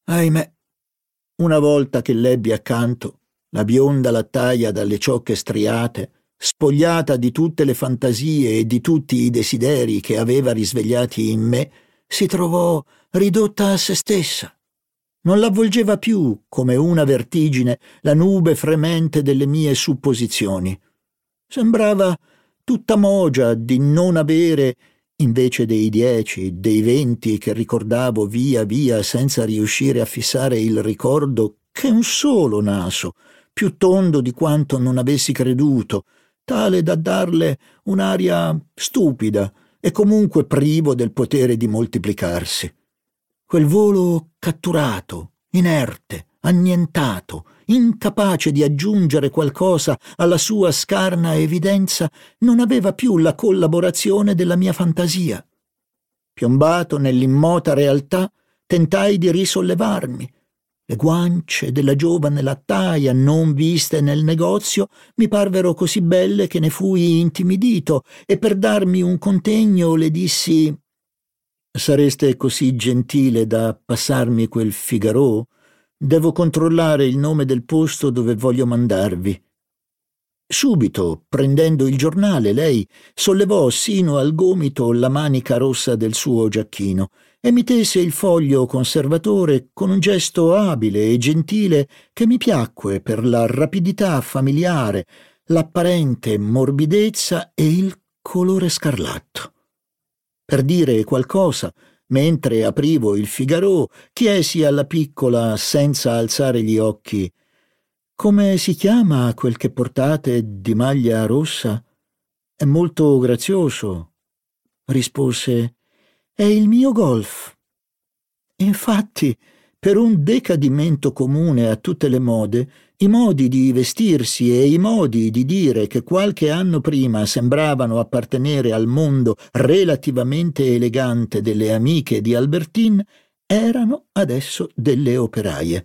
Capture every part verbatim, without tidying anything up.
Ahimè, una volta che l'ebbi accanto, la bionda lattaia dalle ciocche striate, spogliata di tutte le fantasie e di tutti i desideri che aveva risvegliati in me, si trovò ridotta a se stessa. Non l'avvolgeva più, come una vertigine, la nube fremente delle mie supposizioni. Sembrava tutta mogia di non avere, invece dei dieci, dei venti che ricordavo via via senza riuscire a fissare il ricordo, che un solo naso, più tondo di quanto non avessi creduto, tale da darle un'aria stupida e comunque privo del potere di moltiplicarsi. Quel volo catturato, inerte, annientato, incapace di aggiungere qualcosa alla sua scarna evidenza, non aveva più la collaborazione della mia fantasia. Piombato nell'immota realtà, tentai di risollevarmi. Le guance della giovane lattaia, non viste nel negozio, mi parvero così belle che ne fui intimidito e per darmi un contegno le dissi: «Sareste così gentile da passarmi quel Figaro? Devo controllare il nome del posto dove voglio mandarvi». Subito, prendendo il giornale, lei sollevò sino al gomito la manica rossa del suo giacchino e mi tese il foglio conservatore con un gesto abile e gentile che mi piacque per la rapidità familiare, l'apparente morbidezza e il colore scarlatto. Per dire qualcosa, mentre aprivo il Figaro, chiesi alla piccola, senza alzare gli occhi: «Come si chiama quel che portate di maglia rossa? È molto grazioso». Rispose: «È il mio golf». Infatti, per un decadimento comune a tutte le mode, i modi di vestirsi e i modi di dire che qualche anno prima sembravano appartenere al mondo relativamente elegante delle amiche di Albertine erano adesso delle operaie.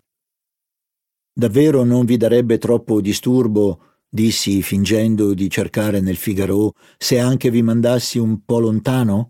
«Davvero non vi darebbe troppo disturbo», dissi fingendo di cercare nel Figaro, «se anche vi mandassi un po' lontano?»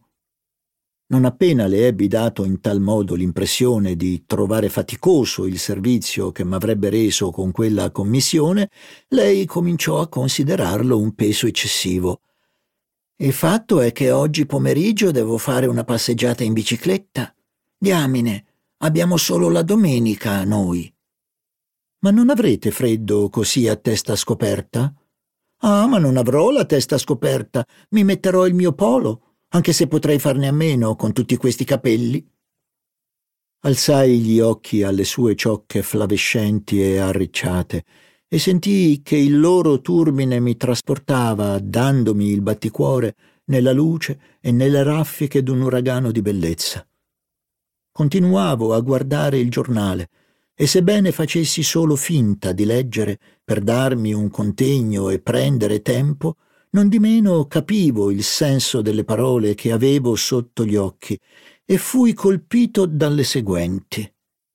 Non appena le ebbi dato in tal modo l'impressione di trovare faticoso il servizio che m'avrebbe reso con quella commissione, lei cominciò a considerarlo un peso eccessivo. «Il fatto è che oggi pomeriggio devo fare una passeggiata in bicicletta. Diamine, abbiamo solo la domenica noi». «Ma non avrete freddo così a testa scoperta?» «Ah, ma non avrò la testa scoperta, mi metterò il mio polo, anche se potrei farne a meno con tutti questi capelli». Alzai gli occhi alle sue ciocche flavescenti e arricciate e sentii che il loro turbine mi trasportava, dandomi il batticuore, nella luce e nelle raffiche d'un uragano di bellezza. Continuavo a guardare il giornale e sebbene facessi solo finta di leggere per darmi un contegno e prendere tempo, nondimeno capivo il senso delle parole che avevo sotto gli occhi e fui colpito dalle seguenti.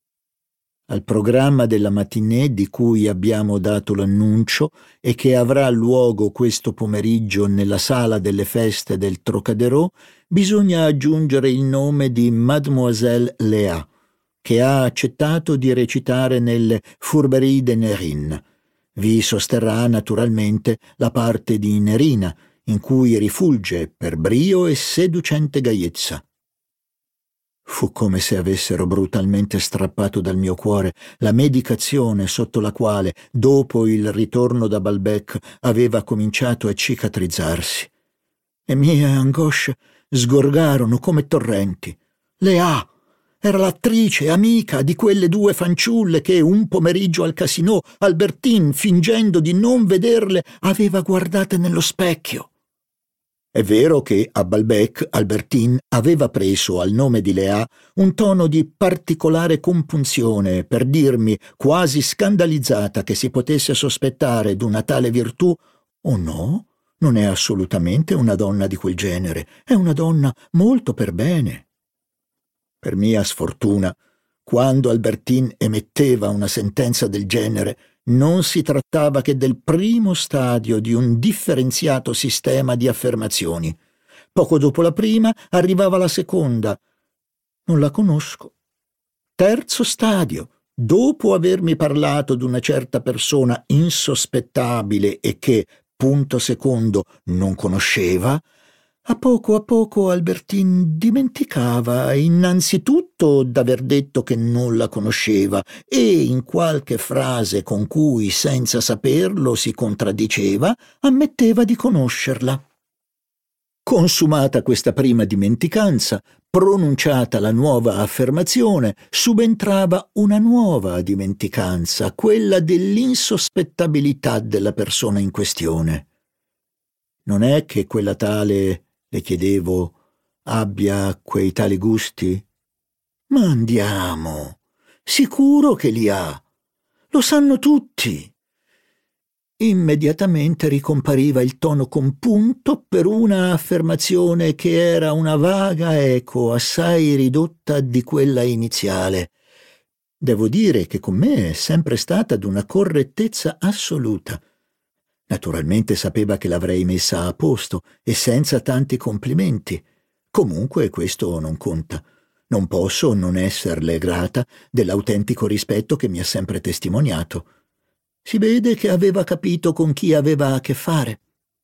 Al programma della matinée di cui abbiamo dato l'annuncio e che avrà luogo questo pomeriggio nella sala delle feste del Trocadero, bisogna aggiungere il nome di Mademoiselle Léa, che ha accettato di recitare nelle Fourberies de Nerine. Vi sosterrà naturalmente la parte di Nerina, in cui rifulge per brio e seducente gaiezza. Fu come se avessero brutalmente strappato dal mio cuore la medicazione sotto la quale, dopo il ritorno da Balbec, aveva cominciato a cicatrizzarsi. Le mie angosce sgorgarono come torrenti. Léa era l'attrice amica di quelle due fanciulle che un pomeriggio al casinò Albertine, fingendo di non vederle, aveva guardate nello specchio. È vero che a Balbec Albertine aveva preso al nome di Léa un tono di particolare compunzione per dirmi, quasi scandalizzata che si potesse sospettare d'una tale virtù: «Oh no, non è assolutamente una donna di quel genere, è una donna molto per bene». Per mia sfortuna, quando Albertine emetteva una sentenza del genere, non si trattava che del primo stadio di un differenziato sistema di affermazioni. Poco dopo la prima arrivava la seconda. «Non la conosco». Terzo stadio. Dopo avermi parlato d'una certa persona insospettabile e che, punto secondo, non conosceva, a poco a poco Albertine dimenticava innanzitutto d'aver detto che non la conosceva e in qualche frase con cui, senza saperlo, si contraddiceva, ammetteva di conoscerla. Consumata questa prima dimenticanza, pronunciata la nuova affermazione, subentrava una nuova dimenticanza, quella dell'insospettabilità della persona in questione. Non è che quella tale, le chiedevo, abbia quei tali gusti? Ma andiamo, sicuro che li ha, lo sanno tutti. Immediatamente ricompariva il tono compunto per una affermazione che era una vaga eco assai ridotta di quella iniziale. Devo dire che con me è sempre stata d'una correttezza assoluta. Naturalmente sapeva che l'avrei messa a posto e senza tanti complimenti. Comunque questo non conta. Non posso non esserle grata dell'autentico rispetto che mi ha sempre testimoniato. Si vede che aveva capito con chi aveva a che fare.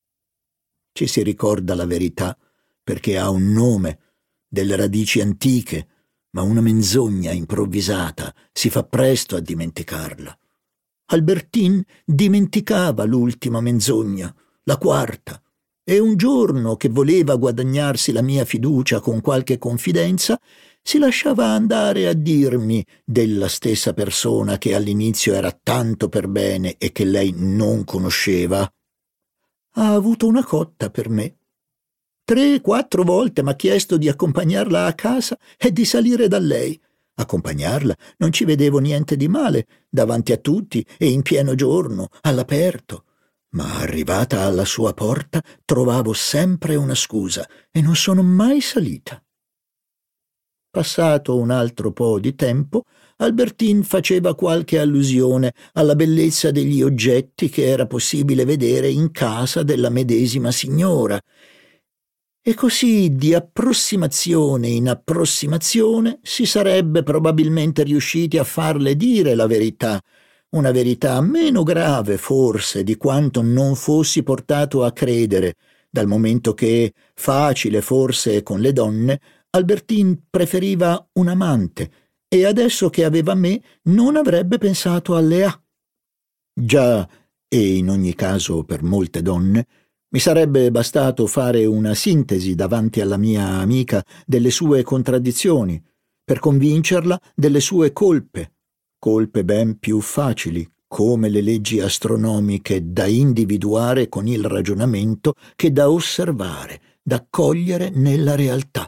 Ci si ricorda la verità perché ha un nome, delle radici antiche, ma una menzogna improvvisata si fa presto a dimenticarla. Albertine dimenticava l'ultima menzogna, la quarta, e un giorno che voleva guadagnarsi la mia fiducia con qualche confidenza, si lasciava andare a dirmi della stessa persona che all'inizio era tanto per bene e che lei non conosceva. Ha avuto una cotta per me. Tre, quattro volte m'ha chiesto di accompagnarla a casa e di salire da lei. Accompagnarla non ci vedevo niente di male, davanti a tutti e in pieno giorno, all'aperto. Ma arrivata alla sua porta trovavo sempre una scusa e non sono mai salita. Passato un altro po' di tempo, Albertine faceva qualche allusione alla bellezza degli oggetti che era possibile vedere in casa della medesima signora. E così di approssimazione in approssimazione si sarebbe probabilmente riusciti a farle dire la verità, una verità meno grave forse di quanto non fossi portato a credere, dal momento che, facile forse con le donne, Albertine preferiva un amante e adesso che aveva me non avrebbe pensato a Léa. Già, e in ogni caso per molte donne, mi sarebbe bastato fare una sintesi davanti alla mia amica delle sue contraddizioni, per convincerla delle sue colpe, colpe ben più facili, come le leggi astronomiche, da individuare con il ragionamento che da osservare, da cogliere nella realtà.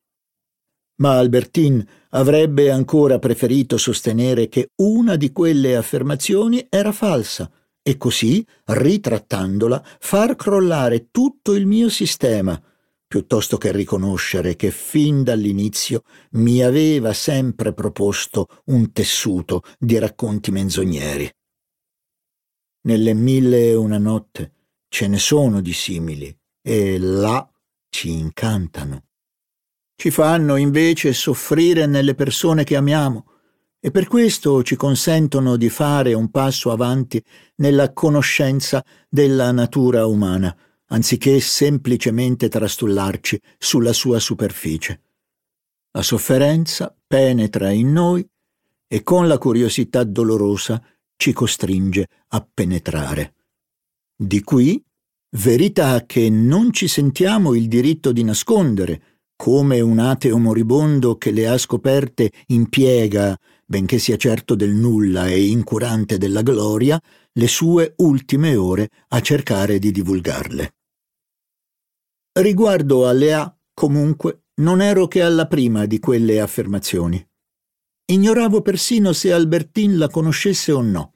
Ma Albertine avrebbe ancora preferito sostenere che una di quelle affermazioni era falsa e così, ritrattandola, far crollare tutto il mio sistema, piuttosto che riconoscere che fin dall'inizio mi aveva sempre proposto un tessuto di racconti menzogneri. Nelle Mille e una notte ce ne sono di simili e là ci incantano. Ci fanno invece soffrire nelle persone che amiamo e per questo ci consentono di fare un passo avanti nella conoscenza della natura umana, anziché semplicemente trastullarci sulla sua superficie. La sofferenza penetra in noi e con la curiosità dolorosa ci costringe a penetrare. Di qui verità che non ci sentiamo il diritto di nascondere, come un ateo moribondo che le ha scoperte impiega, benché sia certo del nulla e incurante della gloria, le sue ultime ore a cercare di divulgarle. Riguardo a Léa, comunque, non ero che alla prima di quelle affermazioni. Ignoravo persino se Albertine la conoscesse o no.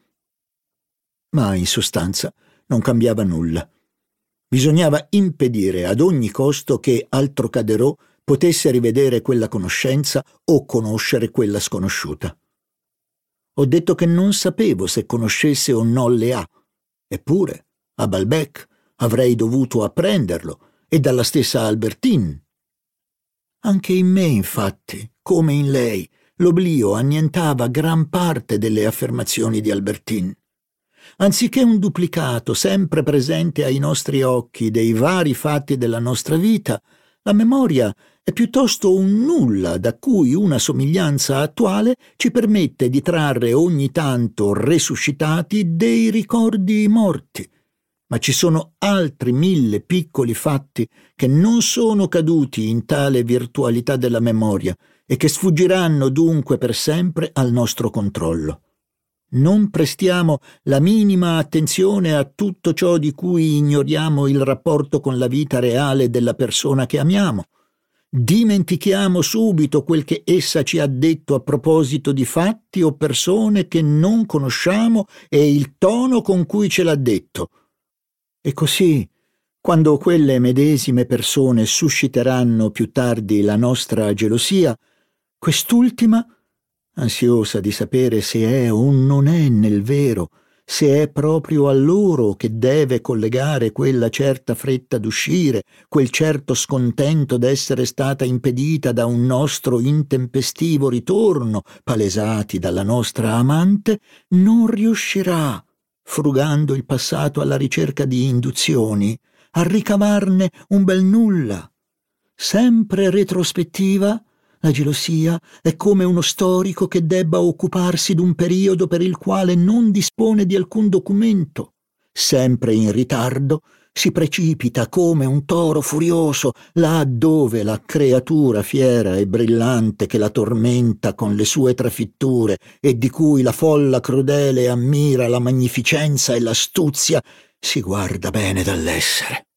Ma in sostanza non cambiava nulla. Bisognava impedire ad ogni costo che al Trocadero potesse rivedere quella conoscenza o conoscere quella sconosciuta. Ho detto che non sapevo se conoscesse o no Léa, eppure a Balbec avrei dovuto apprenderlo e dalla stessa Albertine. Anche in me, infatti, come in lei, l'oblio annientava gran parte delle affermazioni di Albertine. Anziché un duplicato sempre presente ai nostri occhi dei vari fatti della nostra vita, la memoria è piuttosto un nulla da cui una somiglianza attuale ci permette di trarre ogni tanto resuscitati dei ricordi morti. Ma ci sono altri mille piccoli fatti che non sono caduti in tale virtualità della memoria e che sfuggiranno dunque per sempre al nostro controllo. Non prestiamo la minima attenzione a tutto ciò di cui ignoriamo il rapporto con la vita reale della persona che amiamo. Dimentichiamo subito quel che essa ci ha detto a proposito di fatti o persone che non conosciamo e il tono con cui ce l'ha detto. E così, quando quelle medesime persone susciteranno più tardi la nostra gelosia, quest'ultima, ansiosa di sapere se è o non è nel vero, se è proprio a loro che deve collegare quella certa fretta d'uscire, quel certo scontento d'essere stata impedita da un nostro intempestivo ritorno, palesati dalla nostra amante, non riuscirà, frugando il passato alla ricerca di induzioni, a ricavarne un bel nulla. Sempre retrospettiva, la gelosia è come uno storico che debba occuparsi d'un periodo per il quale non dispone di alcun documento. Sempre in ritardo, si precipita come un toro furioso là dove la creatura fiera e brillante che la tormenta con le sue trafitture e di cui la folla crudele ammira la magnificenza e l'astuzia si guarda bene dall'essere.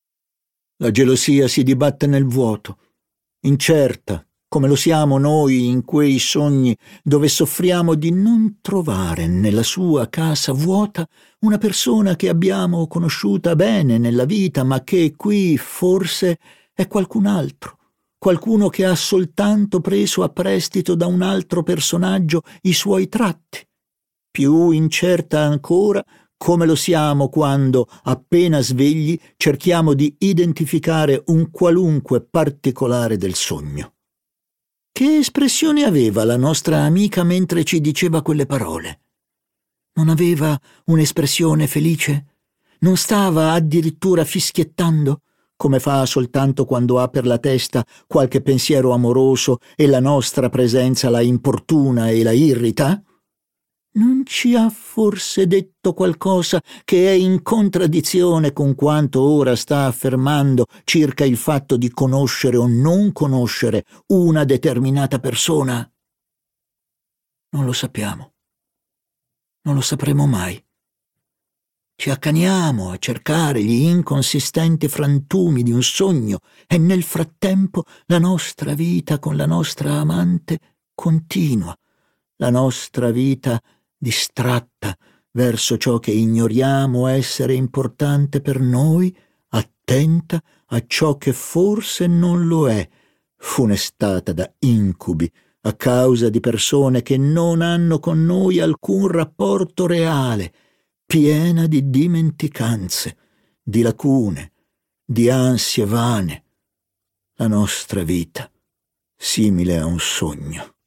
La gelosia si dibatte nel vuoto, incerta, come lo siamo noi in quei sogni dove soffriamo di non trovare nella sua casa vuota una persona che abbiamo conosciuta bene nella vita, ma che qui forse è qualcun altro, qualcuno che ha soltanto preso a prestito da un altro personaggio i suoi tratti. Più incerta ancora, come lo siamo quando, appena svegli, cerchiamo di identificare un qualunque particolare del sogno. Che espressione aveva la nostra amica mentre ci diceva quelle parole? Non aveva un'espressione felice? Non stava addirittura fischiettando, come fa soltanto quando ha per la testa qualche pensiero amoroso e la nostra presenza la importuna e la irrita? Non ci ha forse detto qualcosa che è in contraddizione con quanto ora sta affermando circa il fatto di conoscere o non conoscere una determinata persona? Non lo sappiamo. Non lo sapremo mai. Ci accaniamo a cercare gli inconsistenti frantumi di un sogno e nel frattempo la nostra vita con la nostra amante continua, la nostra vita distratta verso ciò che ignoriamo essere importante per noi, attenta a ciò che forse non lo è, funestata da incubi a causa di persone che non hanno con noi alcun rapporto reale, piena di dimenticanze, di lacune, di ansie vane. La nostra vita, simile a un sogno.